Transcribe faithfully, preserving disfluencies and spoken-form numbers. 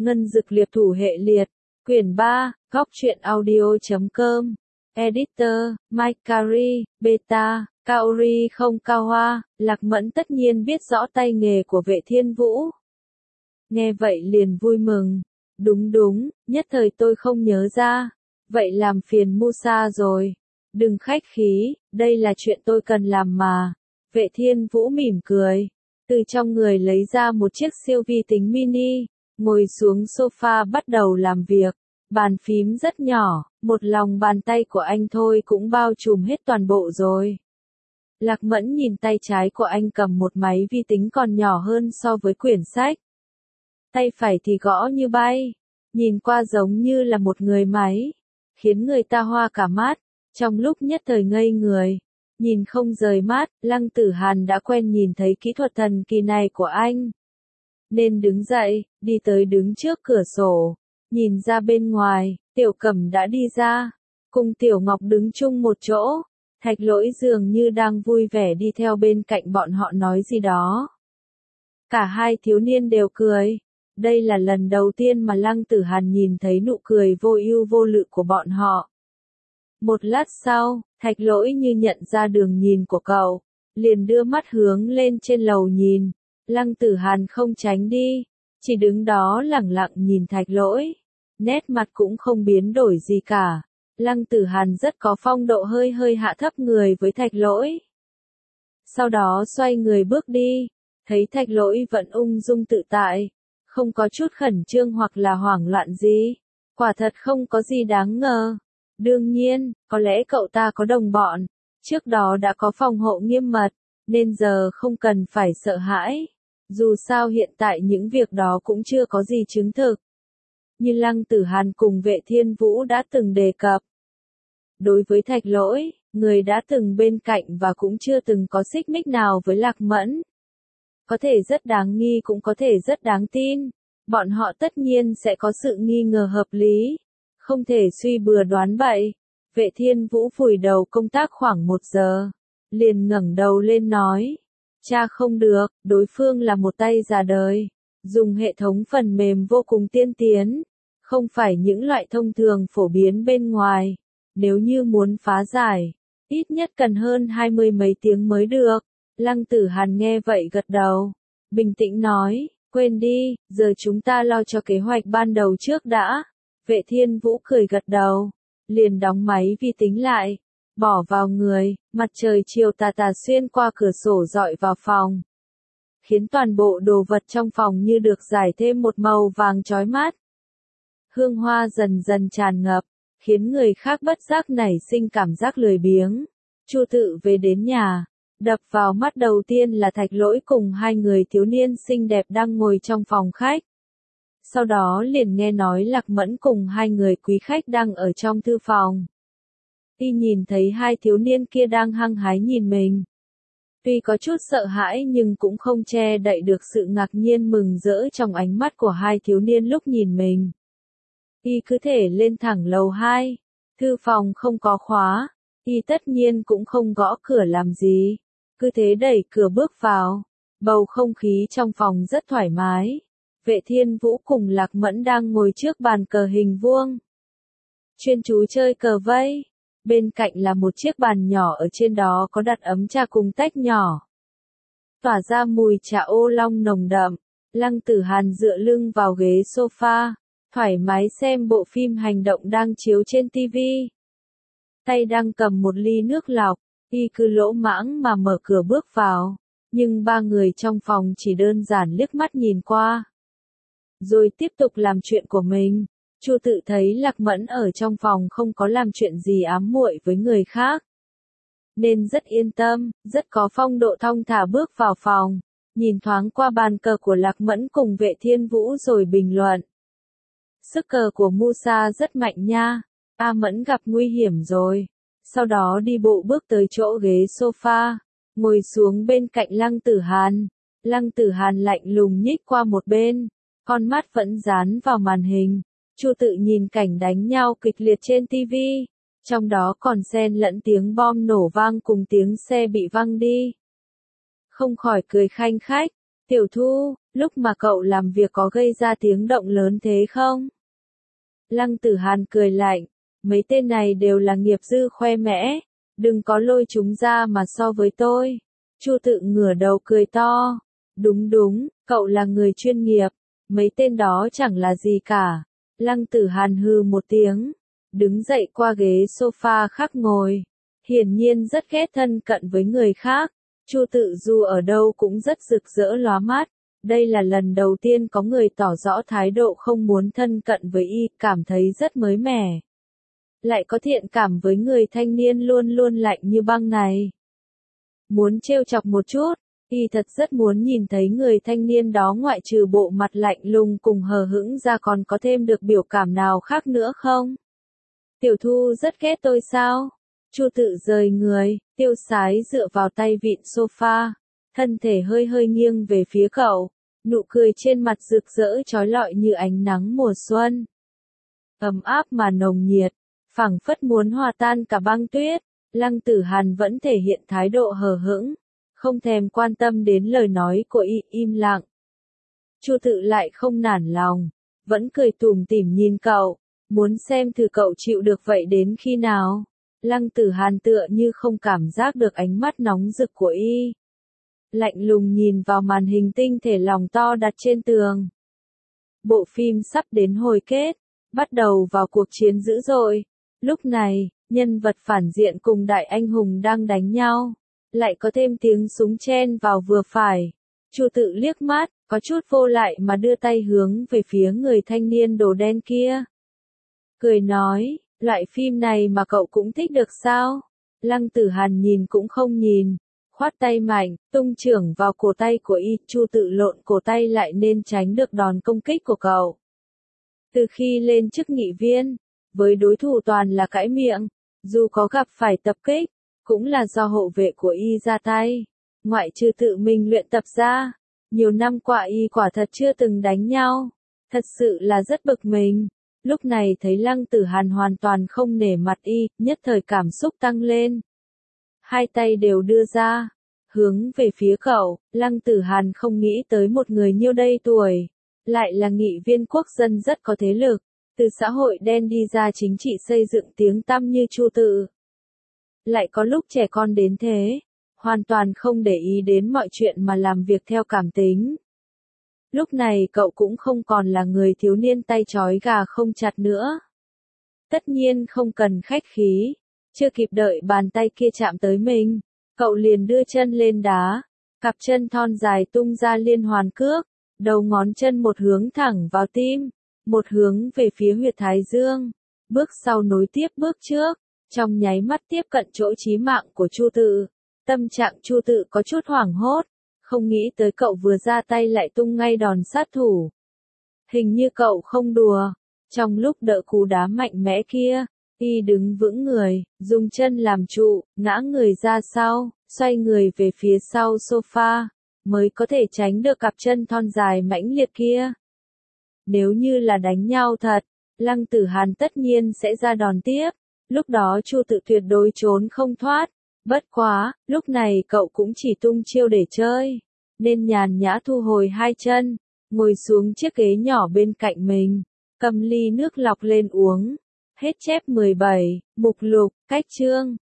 Ngân Dực Liệp Thủ Hệ Liệt, Quyển ba, góc truyện audio chấm com, Editor, Mike Carey, Beta, Kaori không cao hoa, Lạc Mẫn tất nhiên biết rõ tay nghề của Vệ Thiên Vũ. Nghe vậy liền vui mừng. Đúng đúng, nhất thời tôi không nhớ ra. Vậy làm phiền Musa rồi. Đừng khách khí, đây là chuyện tôi cần làm mà. Vệ Thiên Vũ mỉm cười. Từ trong người lấy ra một chiếc siêu vi tính mini, ngồi xuống sofa bắt đầu làm việc. Bàn phím rất nhỏ, một lòng bàn tay của anh thôi cũng bao trùm hết toàn bộ rồi. Lạc Mẫn nhìn tay trái của anh cầm một máy vi tính còn nhỏ hơn so với quyển sách. Tay phải thì gõ như bay, nhìn qua giống như là một người máy, khiến người ta hoa cả mắt, trong lúc nhất thời ngây người, nhìn không rời mắt. Lăng Tử Hàn đã quen nhìn thấy kỹ thuật thần kỳ này của anh, nên đứng dậy, đi tới đứng trước cửa sổ, nhìn ra bên ngoài. Tiểu Cẩm đã đi ra, cùng Tiểu Ngọc đứng chung một chỗ, Thạch Lỗi dường như đang vui vẻ đi theo bên cạnh bọn họ nói gì đó. Cả hai thiếu niên đều cười. Đây là lần đầu tiên mà Lăng Tử Hàn nhìn thấy nụ cười vô ưu vô lự của bọn họ. Một lát sau, Thạch Lỗi như nhận ra đường nhìn của cậu, liền đưa mắt hướng lên trên lầu nhìn. Lăng Tử Hàn không tránh đi, chỉ đứng đó lẳng lặng nhìn Thạch Lỗi, nét mặt cũng không biến đổi gì cả. Lăng Tử Hàn rất có phong độ, hơi hơi hạ thấp người với Thạch Lỗi. Sau đó xoay người bước đi, thấy Thạch Lỗi vẫn ung dung tự tại, không có chút khẩn trương hoặc là hoảng loạn gì. Quả thật không có gì đáng ngờ. Đương nhiên, có lẽ cậu ta có đồng bọn, trước đó đã có phòng hộ nghiêm mật, nên giờ không cần phải sợ hãi. Dù sao hiện tại những việc đó cũng chưa có gì chứng thực. Như Lăng Tử Hàn cùng Vệ Thiên Vũ đã từng đề cập. Đối với Thạch Lỗi, người đã từng bên cạnh và cũng chưa từng có xích mích nào với Lạc Mẫn. Có thể rất đáng nghi cũng có thể rất đáng tin. Bọn họ tất nhiên sẽ có sự nghi ngờ hợp lý, không thể suy bừa đoán bậy. Vệ Thiên Vũ vùi đầu công tác khoảng một giờ, liền ngẩng đầu lên nói. Cha không được, đối phương là một tay già đời, dùng hệ thống phần mềm vô cùng tiên tiến, không phải những loại thông thường phổ biến bên ngoài. Nếu như muốn phá giải, ít nhất cần hơn hai mươi mấy tiếng mới được. Lăng Tử Hàn nghe vậy gật đầu, bình tĩnh nói, quên đi, giờ chúng ta lo cho kế hoạch ban đầu trước đã. Vệ Thiên Vũ cười gật đầu, liền đóng máy vi tính lại, bỏ vào người. Mặt trời chiều tà tà xuyên qua cửa sổ dọi vào phòng, khiến toàn bộ đồ vật trong phòng như được rải thêm một màu vàng chói mắt. Hương hoa dần dần tràn ngập, khiến người khác bất giác nảy sinh cảm giác lười biếng. Chu Tự về đến nhà, đập vào mắt đầu tiên là Thạch Lỗi cùng hai người thiếu niên xinh đẹp đang ngồi trong phòng khách. Sau đó liền nghe nói Lạc Mẫn cùng hai người quý khách đang ở trong thư phòng. Y nhìn thấy hai thiếu niên kia đang hăng hái nhìn mình, tuy có chút sợ hãi nhưng cũng không che đậy được sự ngạc nhiên mừng rỡ trong ánh mắt của hai thiếu niên lúc nhìn mình. Y cứ thể lên thẳng lầu hai, thư phòng không có khóa, Y tất nhiên cũng không gõ cửa làm gì, cứ thế đẩy cửa bước vào. Bầu không khí trong phòng rất thoải mái. Vệ Thiên Vũ cùng Lạc Mẫn đang ngồi trước bàn cờ hình vuông, chuyên chú chơi cờ vây. Bên cạnh là một chiếc bàn nhỏ, ở trên đó có đặt ấm trà cùng tách nhỏ, tỏa ra mùi trà ô long nồng đậm. Lăng Tử Hàn dựa lưng vào ghế sofa, thoải mái xem bộ phim hành động đang chiếu trên tivi. Tay đang cầm một ly nước lọc, Y cứ lỗ mãng mà mở cửa bước vào, nhưng ba người trong phòng chỉ đơn giản liếc mắt nhìn qua, rồi tiếp tục làm chuyện của mình. Chu Tự thấy Lạc Mẫn ở trong phòng không có làm chuyện gì ám muội với người khác, nên rất yên tâm, rất có phong độ thong thả bước vào phòng, nhìn thoáng qua bàn cờ của Lạc Mẫn cùng Vệ Thiên Vũ rồi bình luận. Sức cờ của Musa rất mạnh nha, A Mẫn gặp nguy hiểm rồi. Sau đó đi bộ bước tới chỗ ghế sofa, ngồi xuống bên cạnh Lăng Tử Hàn. Lăng Tử Hàn lạnh lùng nhích qua một bên, con mắt vẫn dán vào màn hình. Chu Tự nhìn cảnh đánh nhau kịch liệt trên tivi, trong đó còn xen lẫn tiếng bom nổ vang cùng tiếng xe bị văng đi, không khỏi cười khanh khách. Tiểu Thu, lúc mà cậu làm việc có gây ra tiếng động lớn thế không? Lăng Tử Hàn cười lạnh, mấy tên này đều là nghiệp dư khoe mẽ, đừng có lôi chúng ra mà so với tôi. Chu Tự ngửa đầu cười to, đúng đúng, cậu là người chuyên nghiệp, mấy tên đó chẳng là gì cả. Lăng Tử Hàn hừ một tiếng, đứng dậy qua ghế sofa khác ngồi, hiển nhiên rất ghét thân cận với người khác. Chu Tự dù ở đâu cũng rất rực rỡ lóa mắt, đây là lần đầu tiên có người tỏ rõ thái độ không muốn thân cận với y, cảm thấy rất mới mẻ. Lại có thiện cảm với người thanh niên luôn luôn lạnh như băng này. Muốn trêu chọc một chút, y thật rất muốn nhìn thấy người thanh niên đó ngoại trừ bộ mặt lạnh lùng cùng hờ hững ra còn có thêm được biểu cảm nào khác nữa không? Tiểu Thu rất ghét tôi sao? Chu Tự rời người, tiêu sái dựa vào tay vịn sofa, thân thể hơi hơi nghiêng về phía cậu, nụ cười trên mặt rực rỡ chói lọi như ánh nắng mùa xuân. Ấm áp mà nồng nhiệt, phảng phất muốn hòa tan cả băng tuyết. Lăng Tử Hàn vẫn thể hiện thái độ hờ hững, không thèm quan tâm đến lời nói của y, im lặng. Chu Tự lại không nản lòng, vẫn cười tủm tỉm nhìn cậu, muốn xem thử cậu chịu được vậy đến khi nào. Lăng Tử Hàn tựa như không cảm giác được ánh mắt nóng rực của y. Lạnh lùng nhìn vào màn hình tinh thể lòng to đặt trên tường. Bộ phim sắp đến hồi kết, bắt đầu vào cuộc chiến dữ dội. Lúc này, nhân vật phản diện cùng đại anh hùng đang đánh nhau, lại có thêm tiếng súng chen vào vừa phải. Chu Tự liếc mắt, có chút vô lại mà đưa tay hướng về phía người thanh niên đồ đen kia. Cười nói, loại phim này mà cậu cũng thích được sao? Lăng Tử Hàn nhìn cũng không nhìn, khoát tay mạnh, tung chưởng vào cổ tay của y. Chu Tự lộn cổ tay lại nên tránh được đòn công kích của cậu. Từ khi lên chức nghị viên, với đối thủ toàn là cãi miệng, dù có gặp phải tập kích, cũng là do hộ vệ của y ra tay, ngoại trừ tự mình luyện tập ra. Nhiều năm qua y quả thật chưa từng đánh nhau, thật sự là rất bực mình. Lúc này thấy Lăng Tử Hàn hoàn toàn không nể mặt y, nhất thời cảm xúc tăng lên. Hai tay đều đưa ra, hướng về phía cậu. Lăng Tử Hàn không nghĩ tới một người nhiêu đây tuổi, lại là nghị viên quốc dân rất có thế lực, từ xã hội đen đi ra chính trị xây dựng tiếng tăm như Chu Tự. Lại có lúc trẻ con đến thế, hoàn toàn không để ý đến mọi chuyện mà làm việc theo cảm tính. Lúc này cậu cũng không còn là người thiếu niên tay trói gà không chặt nữa. Tất nhiên không cần khách khí, chưa kịp đợi bàn tay kia chạm tới mình, cậu liền đưa chân lên đá, cặp chân thon dài tung ra liên hoàn cước, đầu ngón chân một hướng thẳng vào tim, một hướng về phía huyệt thái dương, bước sau nối tiếp bước trước, trong nháy mắt tiếp cận chỗ chí mạng của Chu Tự. Tâm trạng Chu Tự có chút hoảng hốt, không nghĩ tới cậu vừa ra tay lại tung ngay đòn sát thủ. Hình như cậu không đùa, trong lúc đỡ cú đá mạnh mẽ kia, y đứng vững người, dùng chân làm trụ, ngã người ra sau, xoay người về phía sau sofa, mới có thể tránh được cặp chân thon dài mãnh liệt kia. Nếu như là đánh nhau thật, Lăng Tử Hàn tất nhiên sẽ ra đòn tiếp, lúc đó Chu Tự tuyệt đối trốn không thoát. Bất quá, lúc này cậu cũng chỉ tung chiêu để chơi, nên nhàn nhã thu hồi hai chân, ngồi xuống chiếc ghế nhỏ bên cạnh mình, cầm ly nước lọc lên uống. Hết chép mười bảy, mục lục, cách chương.